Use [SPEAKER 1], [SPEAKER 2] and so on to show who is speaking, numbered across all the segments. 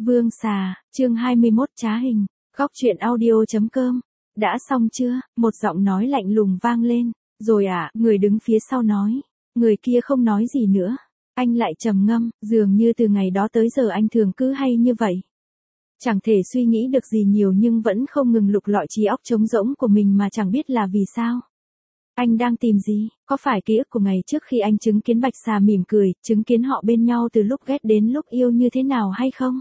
[SPEAKER 1] Vương xà, chương 21 trá hình, góc truyện audio.com. Đã xong chưa? Một giọng nói lạnh lùng vang lên. Rồi à, người đứng phía sau nói. Người kia không nói gì nữa. Anh lại trầm ngâm, dường như từ ngày đó tới giờ anh thường cứ hay như vậy. Chẳng thể suy nghĩ được gì nhiều nhưng vẫn không ngừng lục lọi trí óc trống rỗng của mình mà chẳng biết là vì sao. Anh đang tìm gì? Có phải ký ức của ngày trước khi anh chứng kiến Bạch Xà mỉm cười, chứng kiến họ bên nhau từ lúc ghét đến lúc yêu như thế nào hay không?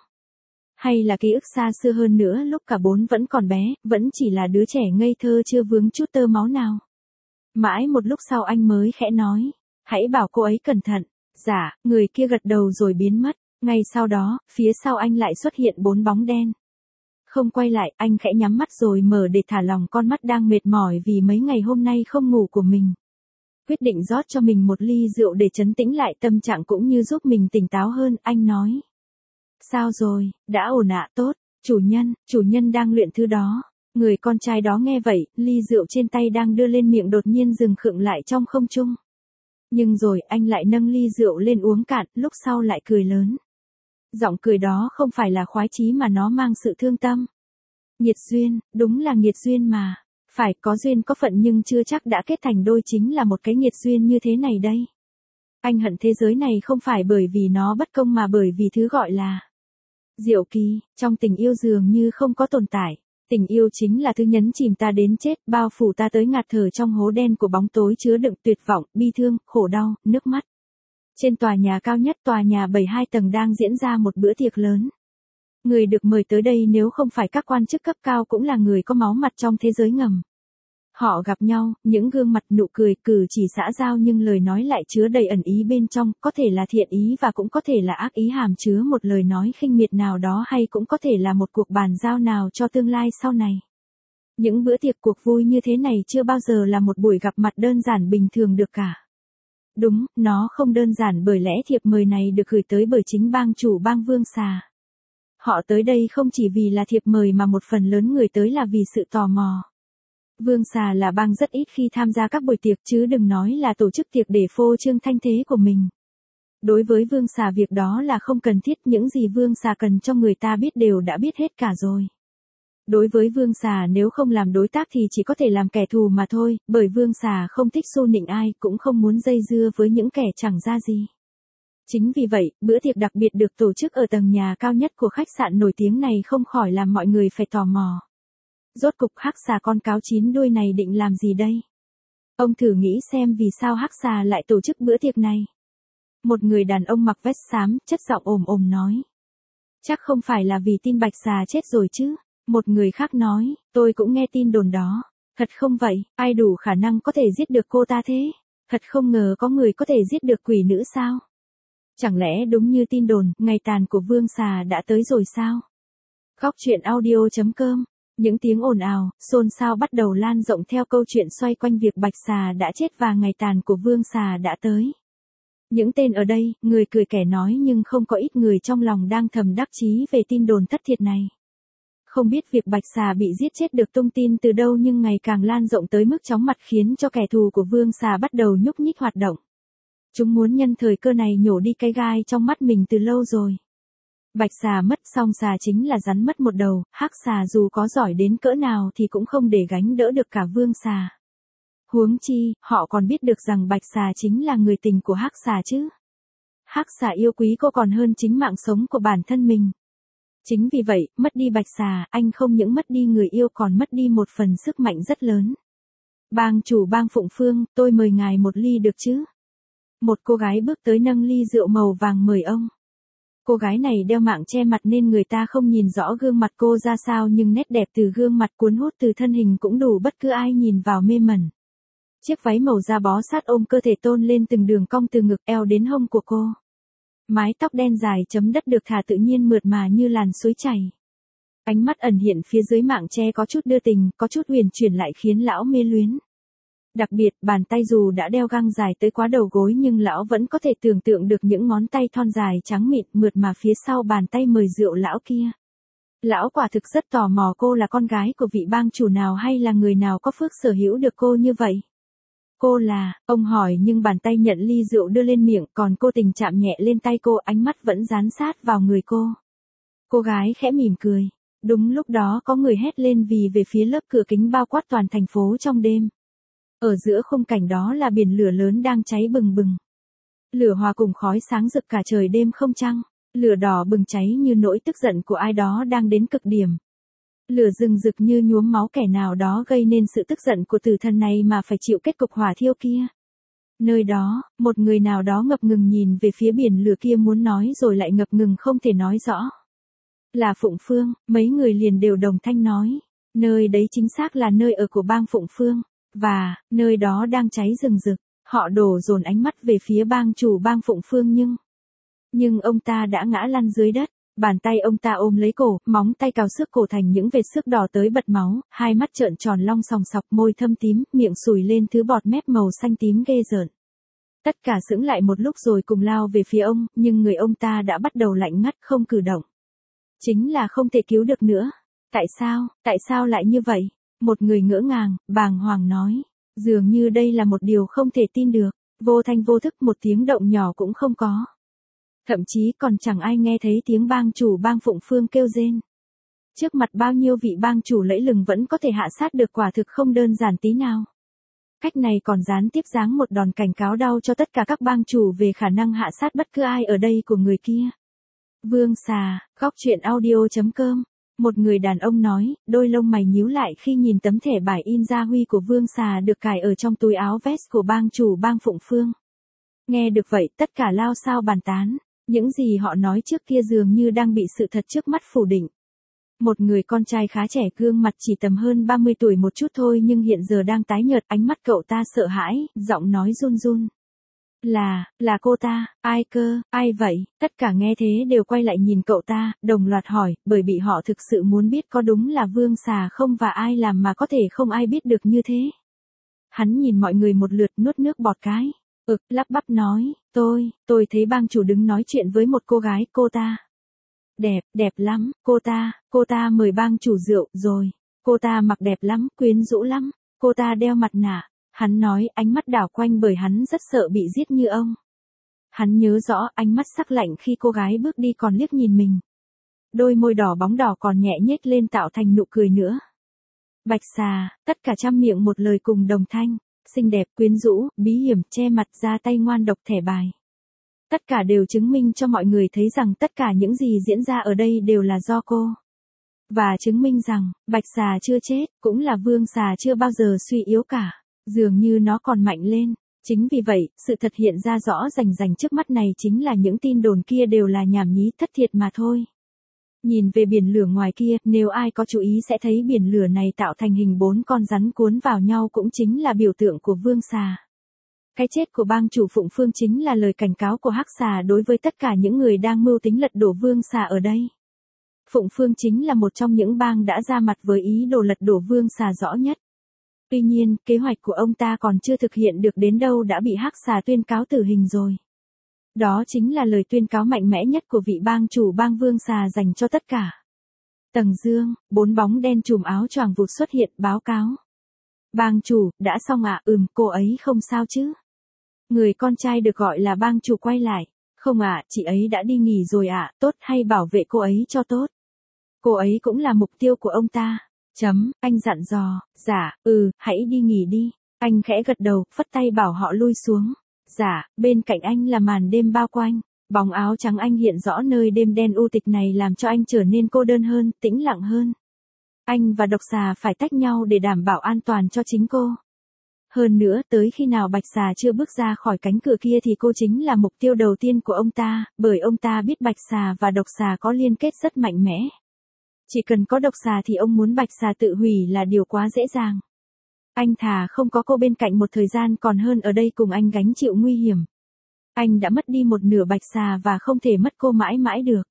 [SPEAKER 1] Hay là ký ức xa xưa hơn nữa lúc cả bốn vẫn còn bé, vẫn chỉ là đứa trẻ ngây thơ chưa vướng chút tơ máu nào? Mãi một lúc sau anh mới khẽ nói, hãy bảo cô ấy cẩn thận. Dạ, người kia gật đầu rồi biến mất. Ngay sau đó, phía sau anh lại xuất hiện bốn bóng đen. Không quay lại, anh khẽ nhắm mắt rồi mở để thả lỏng con mắt đang mệt mỏi vì mấy ngày hôm nay không ngủ của mình. Quyết định rót cho mình một ly rượu để trấn tĩnh lại tâm trạng cũng như giúp mình tỉnh táo hơn, anh nói. Sao rồi, đã ổn ạ? Tốt, chủ nhân đang luyện thứ đó. Người con trai đó nghe vậy, ly rượu trên tay đang đưa lên miệng đột nhiên dừng khựng lại trong không trung. Nhưng rồi anh lại nâng ly rượu lên uống cạn, lúc sau lại cười lớn. Giọng cười đó không phải là khoái chí mà nó mang sự thương tâm. Nghiệt duyên, đúng là nghiệt duyên mà. Phải có duyên có phận nhưng chưa chắc đã kết thành đôi chính là một cái nghiệt duyên như thế này đây. Anh hận thế giới này không phải bởi vì nó bất công mà bởi vì thứ gọi là diệu kỳ, trong tình yêu dường như không có tồn tại. Tình yêu chính là thứ nhấn chìm ta đến chết, bao phủ ta tới ngạt thở trong hố đen của bóng tối chứa đựng tuyệt vọng, bi thương, khổ đau, nước mắt. Trên tòa nhà cao nhất tòa nhà 72 tầng đang diễn ra một bữa tiệc lớn. Người được mời tới đây nếu không phải các quan chức cấp cao cũng là người có máu mặt trong thế giới ngầm. Họ gặp nhau, những gương mặt nụ cười cử chỉ xã giao nhưng lời nói lại chứa đầy ẩn ý bên trong, có thể là thiện ý và cũng có thể là ác ý hàm chứa một lời nói khinh miệt nào đó hay cũng có thể là một cuộc bàn giao nào cho tương lai sau này. Những bữa tiệc cuộc vui như thế này chưa bao giờ là một buổi gặp mặt đơn giản bình thường được cả. Đúng, nó không đơn giản bởi lẽ thiệp mời này được gửi tới bởi chính bang chủ bang Vương Xà. Họ tới đây không chỉ vì là thiệp mời mà một phần lớn người tới là vì sự tò mò. Vương Xà là bang rất ít khi tham gia các buổi tiệc chứ đừng nói là tổ chức tiệc để phô trương thanh thế của mình. Đối với Vương Xà việc đó là không cần thiết, những gì Vương Xà cần cho người ta biết đều đã biết hết cả rồi. Đối với Vương Xà nếu không làm đối tác thì chỉ có thể làm kẻ thù mà thôi, bởi Vương Xà không thích xô nịnh ai cũng không muốn dây dưa với những kẻ chẳng ra gì. Chính vì vậy, bữa tiệc đặc biệt được tổ chức ở tầng nhà cao nhất của khách sạn nổi tiếng này không khỏi làm mọi người phải tò mò. Rốt cục hắc xà con cáo chín đuôi này định làm gì đây? Ông thử nghĩ xem vì sao hắc xà lại tổ chức bữa tiệc này. Một người đàn ông mặc vest xám, chất giọng ồm ồm nói. Chắc không phải là vì tin Bạch Xà chết rồi chứ? Một người khác nói, tôi cũng nghe tin đồn đó. Thật không vậy, ai đủ khả năng có thể giết được cô ta thế? Thật không ngờ có người có thể giết được quỷ nữ sao? Chẳng lẽ đúng như tin đồn, ngày tàn của Vương Xà đã tới rồi sao? Góc truyện audio.com. Những tiếng ồn ào, xôn xao bắt đầu lan rộng theo câu chuyện xoay quanh việc Bạch Xà đã chết và ngày tàn của Vương Xà đã tới. Những tên ở đây, người cười kẻ nói nhưng không có ít người trong lòng đang thầm đắc chí về tin đồn thất thiệt này. Không biết việc Bạch Xà bị giết chết được tung tin từ đâu nhưng ngày càng lan rộng tới mức chóng mặt khiến cho kẻ thù của Vương Xà bắt đầu nhúc nhích hoạt động. Chúng muốn nhân thời cơ này nhổ đi cái gai trong mắt mình từ lâu rồi. Bạch Xà mất xong xà chính là rắn mất một đầu, hắc xà dù có giỏi đến cỡ nào thì cũng không để gánh đỡ được cả Vương Xà. Huống chi, họ còn biết được rằng Bạch Xà chính là người tình của hắc xà chứ. Hắc xà yêu quý cô còn hơn chính mạng sống của bản thân mình. Chính vì vậy, mất đi Bạch Xà, anh không những mất đi người yêu còn mất đi một phần sức mạnh rất lớn. Bang chủ bang Phụng Phương, tôi mời ngài một ly được chứ? Một cô gái bước tới nâng ly rượu màu vàng mời ông. Cô gái này đeo mạng che mặt nên người ta không nhìn rõ gương mặt cô ra sao nhưng nét đẹp từ gương mặt cuốn hút từ thân hình cũng đủ bất cứ ai nhìn vào mê mẩn. Chiếc váy màu da bó sát ôm cơ thể tôn lên từng đường cong từ ngực eo đến hông của cô. Mái tóc đen dài chấm đất được thả tự nhiên mượt mà như làn suối chảy. Ánh mắt ẩn hiện phía dưới mạng che có chút đưa tình, có chút huyền chuyển lại khiến lão mê luyến. Đặc biệt, bàn tay dù đã đeo găng dài tới quá đầu gối nhưng lão vẫn có thể tưởng tượng được những ngón tay thon dài trắng mịn mượt mà phía sau bàn tay mời rượu lão kia. Lão quả thực rất tò mò cô là con gái của vị bang chủ nào hay là người nào có phước sở hữu được cô như vậy. Cô là, ông hỏi nhưng bàn tay nhận ly rượu đưa lên miệng còn cô tình chạm nhẹ lên tay cô, ánh mắt vẫn dán sát vào người cô. Cô gái khẽ mỉm cười. Đúng lúc đó có người hét lên vì về phía lớp cửa kính bao quát toàn thành phố trong đêm. Ở giữa khung cảnh đó là biển lửa lớn đang cháy bừng bừng. Lửa hòa cùng khói sáng rực cả trời đêm không trăng. Lửa đỏ bừng cháy như nỗi tức giận của ai đó đang đến cực điểm. Lửa rừng rực như nhuốm máu kẻ nào đó gây nên sự tức giận của tử thần này mà phải chịu kết cục hỏa thiêu kia. Nơi đó, một người nào đó ngập ngừng nhìn về phía biển lửa kia muốn nói rồi lại ngập ngừng không thể nói rõ. Là Phụng Phương, mấy người liền đều đồng thanh nói. Nơi đấy chính xác là nơi ở của bang Phụng Phương. Và, nơi đó đang cháy rừng rực. Họ đổ dồn ánh mắt về phía bang chủ bang Phụng Phương nhưng ông ta đã ngã lăn dưới đất. Bàn tay ông ta ôm lấy cổ, móng tay cào xước cổ thành những vệt xước đỏ tới bật máu, hai mắt trợn tròn long sòng sọc, môi thâm tím, miệng sùi lên thứ bọt mép màu xanh tím ghê rợn. Tất cả sững lại một lúc rồi cùng lao về phía ông, nhưng người ông ta đã bắt đầu lạnh ngắt không cử động. Chính là không thể cứu được nữa. Tại sao lại như vậy? Một người ngỡ ngàng, bàng hoàng nói. Dường như đây là một điều không thể tin được. Vô thanh vô thức một tiếng động nhỏ cũng không có. Thậm chí còn chẳng ai nghe thấy tiếng bang chủ bang Phụng Phương kêu rên. Trước mặt bao nhiêu vị bang chủ lẫy lừng vẫn có thể hạ sát được, quả thực không đơn giản tí nào. Cách này còn gián tiếp giáng một đòn cảnh cáo đau cho tất cả các bang chủ về khả năng hạ sát bất cứ ai ở đây của người kia. Vương Xà, góc truyện audio.com. Một người đàn ông nói, đôi lông mày nhíu lại khi nhìn tấm thẻ bài in gia huy của Vương Xà được cài ở trong túi áo vest của bang chủ bang Phụng Phương. Nghe được vậy, tất cả lao xao bàn tán. Những gì họ nói trước kia dường như đang bị sự thật trước mắt phủ định. Một người con trai khá trẻ, gương mặt chỉ tầm hơn 30 tuổi một chút thôi nhưng hiện giờ đang tái nhợt, ánh mắt cậu ta sợ hãi, giọng nói run run. Là cô ta, ai cơ, ai vậy? Tất cả nghe thế đều quay lại nhìn cậu ta, đồng loạt hỏi, bởi bị họ thực sự muốn biết có đúng là Vương Xà không và ai làm mà có thể không ai biết được như thế. Hắn nhìn mọi người một lượt, nuốt nước bọt cái. Lắp bắp nói, tôi thấy bang chủ đứng nói chuyện với một cô gái, cô ta. Đẹp lắm, cô ta mời bang chủ rượu, rồi. Cô ta mặc đẹp lắm, quyến rũ lắm, cô ta đeo mặt nạ. Hắn nói, ánh mắt đảo quanh bởi hắn rất sợ bị giết như ông. Hắn nhớ rõ, ánh mắt sắc lạnh khi cô gái bước đi còn liếc nhìn mình. Đôi môi đỏ bóng đỏ còn nhẹ nhếch lên tạo thành nụ cười nữa. Bạch Xà, tất cả trăm miệng một lời cùng đồng thanh. Xinh đẹp, quyến rũ, bí hiểm, che mặt, ra tay ngoan độc, thẻ bài. Tất cả đều chứng minh cho mọi người thấy rằng tất cả những gì diễn ra ở đây đều là do cô. Và chứng minh rằng, Bạch Xà chưa chết, cũng là Vương Xà chưa bao giờ suy yếu cả. Dường như nó còn mạnh lên. Chính vì vậy, sự thật hiện ra rõ rành rành trước mắt này chính là những tin đồn kia đều là nhảm nhí thất thiệt mà thôi. Nhìn về biển lửa ngoài kia, nếu ai có chú ý sẽ thấy biển lửa này tạo thành hình 4 con rắn cuốn vào nhau cũng chính là biểu tượng của Vương Xà. Cái chết của bang chủ Phụng Phương chính là lời cảnh cáo của Hắc Xà đối với tất cả những người đang mưu tính lật đổ Vương Xà ở đây. Phụng Phương chính là một trong những bang đã ra mặt với ý đồ lật đổ Vương Xà rõ nhất. Tuy nhiên, kế hoạch của ông ta còn chưa thực hiện được đến đâu đã bị Hắc Xà tuyên cáo tử hình rồi. Đó chính là lời tuyên cáo mạnh mẽ nhất của vị bang chủ bang Vương Xà dành cho tất cả. Tầng dương, 4 bóng đen trùm áo choàng vụt xuất hiện, báo cáo. Bang chủ, đã xong ạ? Cô ấy không sao chứ? Người con trai được gọi là bang chủ quay lại. Không ạ, chị ấy đã đi nghỉ rồi ạ, tốt, hay bảo vệ cô ấy cho tốt. Cô ấy cũng là mục tiêu của ông ta. Anh dặn dò, dạ, hãy đi nghỉ đi. Anh khẽ gật đầu, phất tay bảo họ lui xuống. Dạ, bên cạnh anh là màn đêm bao quanh. Bóng áo trắng anh hiện rõ nơi đêm đen u tịch này làm cho anh trở nên cô đơn hơn, tĩnh lặng hơn. Anh và độc xà phải tách nhau để đảm bảo an toàn cho chính cô. Hơn nữa, tới khi nào Bạch Xà chưa bước ra khỏi cánh cửa kia thì cô chính là mục tiêu đầu tiên của ông ta, bởi ông ta biết Bạch Xà và độc xà có liên kết rất mạnh mẽ. Chỉ cần có độc xà thì ông muốn Bạch Xà tự hủy là điều quá dễ dàng. Anh thà không có cô bên cạnh một thời gian còn hơn ở đây cùng anh gánh chịu nguy hiểm. Anh đã mất đi một nửa Bạch Xà và không thể mất cô mãi mãi được.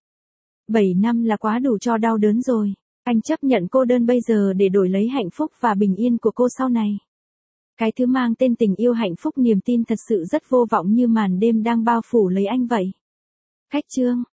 [SPEAKER 1] 7 năm là quá đủ cho đau đớn rồi. Anh chấp nhận cô đơn bây giờ để đổi lấy hạnh phúc và bình yên của cô sau này. Cái thứ mang tên tình yêu, hạnh phúc, niềm tin thật sự rất vô vọng như màn đêm đang bao phủ lấy anh vậy. Khách chương,